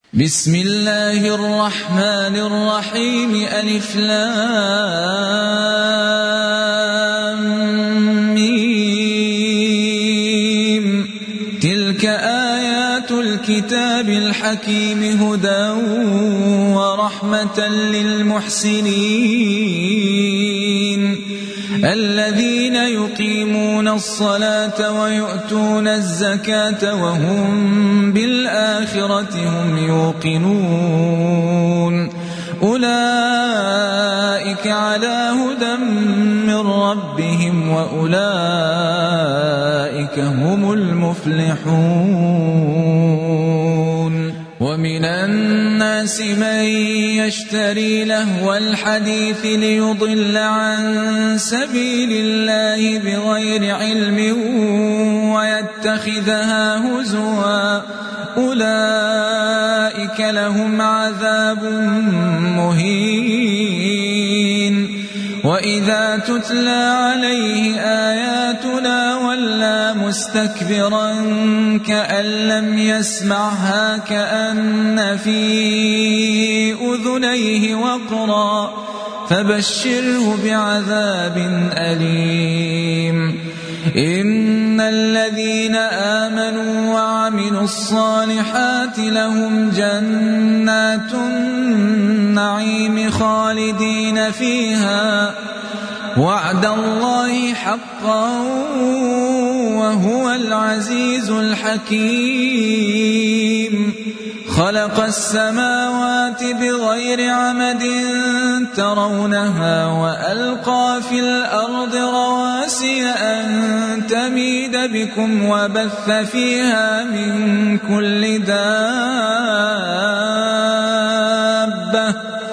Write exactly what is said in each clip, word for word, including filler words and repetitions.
بسم الله الرحمن الرحيم ألف لام ميم تلك آيات الكتاب الحكيم هدى ورحمة للمحسنين الذين يقيمون الصلاة ويؤتون الزكاة وهم بالآخرة هم يوقنون أولئك على هدى من ربهم وأولئك هم المفلحون ومن الناس من يشتري لهو الحديث ليضل عن سبيل الله بغير علم ويتخذها هزوا أولئك لهم عذاب مهين وإذا تتلى عليه آياتنا ولى مستكبرا كأن لم يسمعها كأن في أذنيه وقرا فبشره بعذاب أليم إن الذين آمنوا وعملوا الصالحات لهم جنات النعيم خالدين فيها وعد الله حقا وهو العزيز الحكيم خلق السماوات بغير عمد ترونها وألقى في الأرض رواسي أن تميد بكم وبث فيها من كل دابة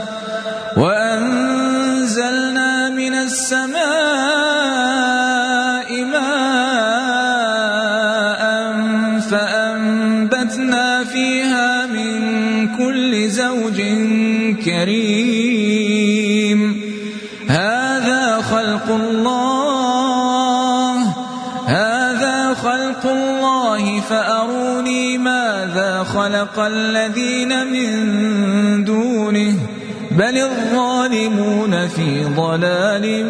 وأنزلنا من السماء ماء فأنبتنا فيها من كل زوج كريم هذا خلق الله هذا خلق الله فأروني ماذا خلق الذين من دونه بل الظالمون في ضلال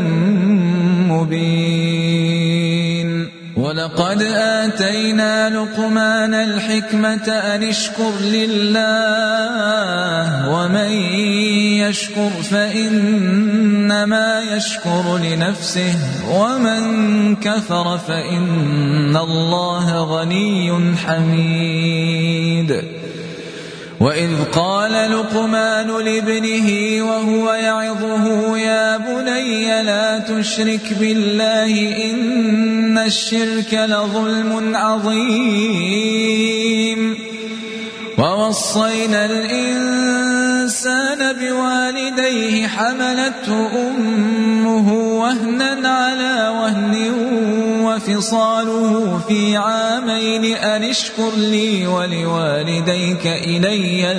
مبين ولقد آتينا لقمان الحكمة أن اشكر لله ومن يشكر فإنما يشكر لنفسه ومن كفر فإن الله غني حميد وإذ قال لقمان لابنه وهو يعظه يا بني لا تشرك بالله إن الشرك لظلم عظيم ووصينا الإنسان بوالديه حملته أمه وهنا على وهن وفصاله في عامين أن اشكر لي ولوالديك إلي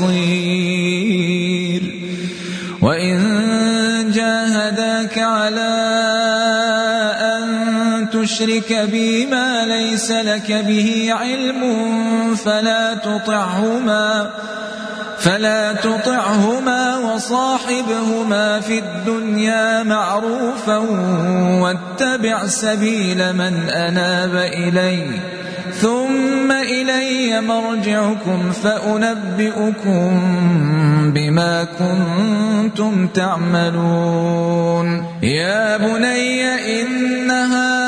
المصير وإن جاهداك على أن تشرك بي ما ليس لك به علم فلا تطعهما فلا تطعهما وصاحبهما في الدنيا معروفا واتبع سبيل من أناب إلي ثم إلي مرجعكم فأنبئكم بما كنتم تعملون يا بني إنها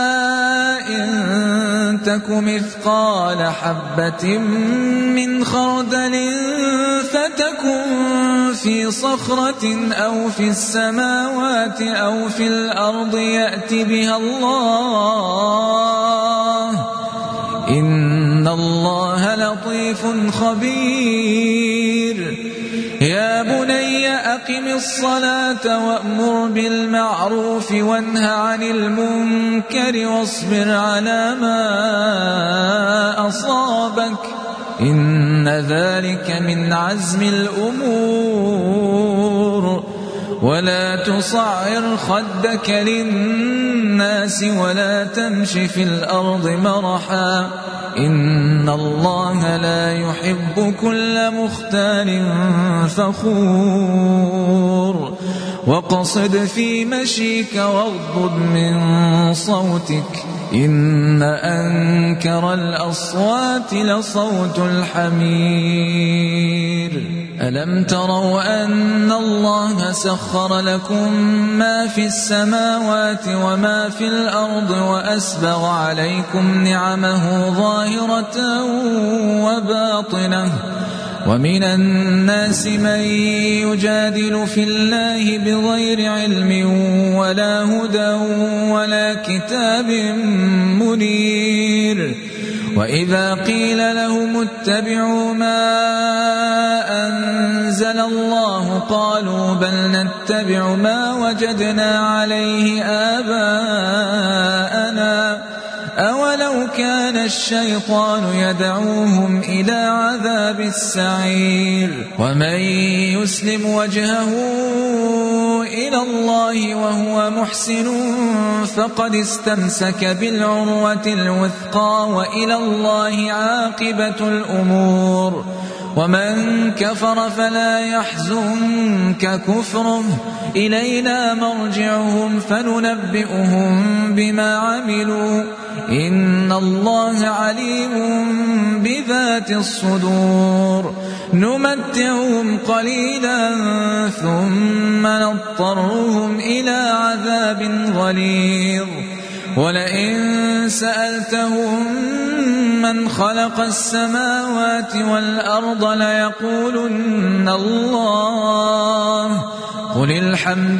إن تك مثقال حبة من خردل فتكن في صخرة أو في السماوات أو في الأرض يأت بها الله إن الله لطيف خبير يا بني أقم الصلاة وأمر بالمعروف وانه عن المنكر واصبر على ما أصابك إن ذلك من عزم الأمور ولا تصعر خدك للناس ولا تمش في الأرض مرحا إن الله لا يحب كل مختال فخور واقصد في مشيك واغضض من صوتك إن أنكر الأصوات لصوت الحمير ألم تروا أن الله سخر لكم ما في السماوات وما في الأرض وأسبغ عليكم نعمه ظاهرة وباطنة ومن الناس من يجادل في الله بغير علم ولا هدى ولا كتاب منير وإذا قيل لهم اتبعوا ما أنزل الله قالوا بل نتبع ما وجدنا عليه آباءنا أولو كان الشيطان يدعوهم إلى عذاب السعير ومن يسلم وجهه إلى الله وهو محسن فقد استمسك بالعروة الوثقى وإلى الله عاقبة الأمور ومن كفر فلا يحزنك كفره إلينا مرجعهم فننبئهم بما عملوا إن الله عليم بذات الصدور نمتعهم قليلا ثم نضطرهم إلى عذاب غليظ ولئن سألتهم من خلق السماوات والأرض ليقولن الله قل الحمد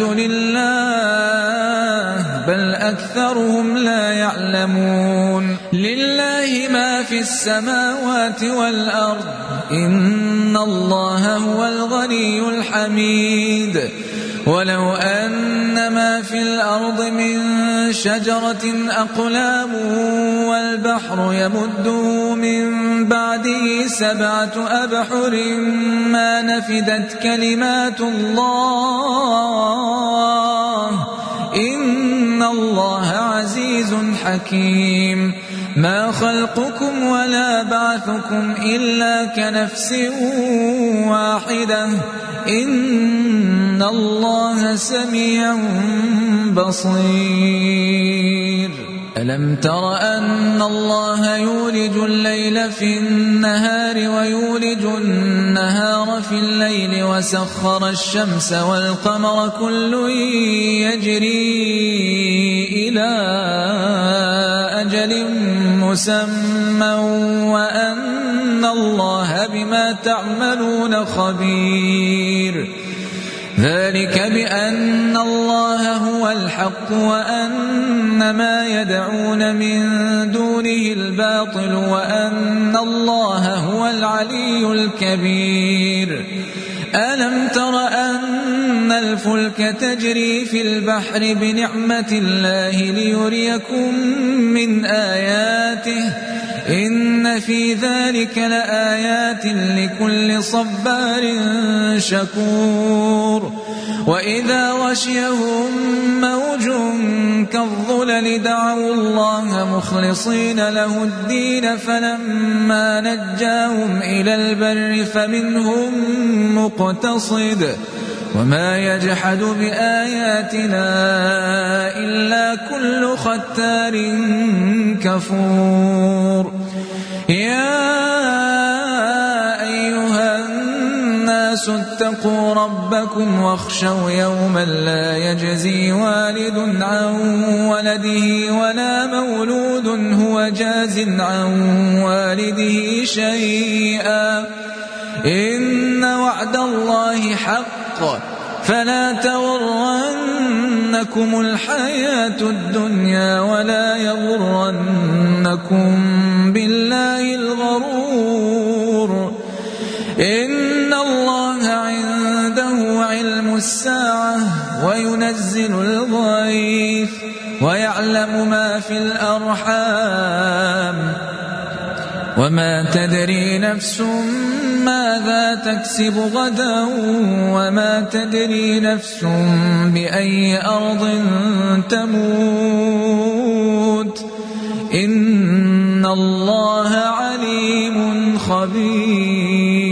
لله بل أكثرهم لا يعلمون لله ما في السماوات والأرض إن الله هو الغني الحميد ولو أن ما في الأرض من شجرة أقلام والبحر يمده من بعده سبعة أبحر ما نفدت كلمات الله إن الله عزيز حكيم ما خلقكم ولا بعثكم إلا كنفس واحدة إن الله سميع بصير ألم تر أن الله يولج الليل في النهار ويولج النهار في الليل وسخر الشمس والقمر كل يجري إلى أجل مسمى وأن الله بما تعملون خبير ذلك بأن الله هو الحق وأن ما يدعون من دونه الباطل وأن الله هو العلي الكبير ألم تر أن الفلك تجري في البحر بنعمة الله ليريكم من آياته إن في ذلك لآيات لكل صبار شكور وإذا غشيهم موج كالظلل دعوا الله مخلصين له الدين فلما نجاهم إلى البر فمنهم مقتصد وما يجحد بآياتنا إلا كل ختار كفور يا أيها الناس اتقوا ربكم واخشوا يوما لا يجزي والد عن ولده ولا مولود هو جاز عن والده شيئا إن وعد الله حق فلا تغرنكم الحياة الدنيا ولا يغرنكم بالله الغرور إن الله عنده علم الساعة وينزل الغيث ويعلم ما في الأرحام وما تدري نفس ماذا تكسب غدا وما تدري نفس بأي أرض تموت إن الله عليم خبير.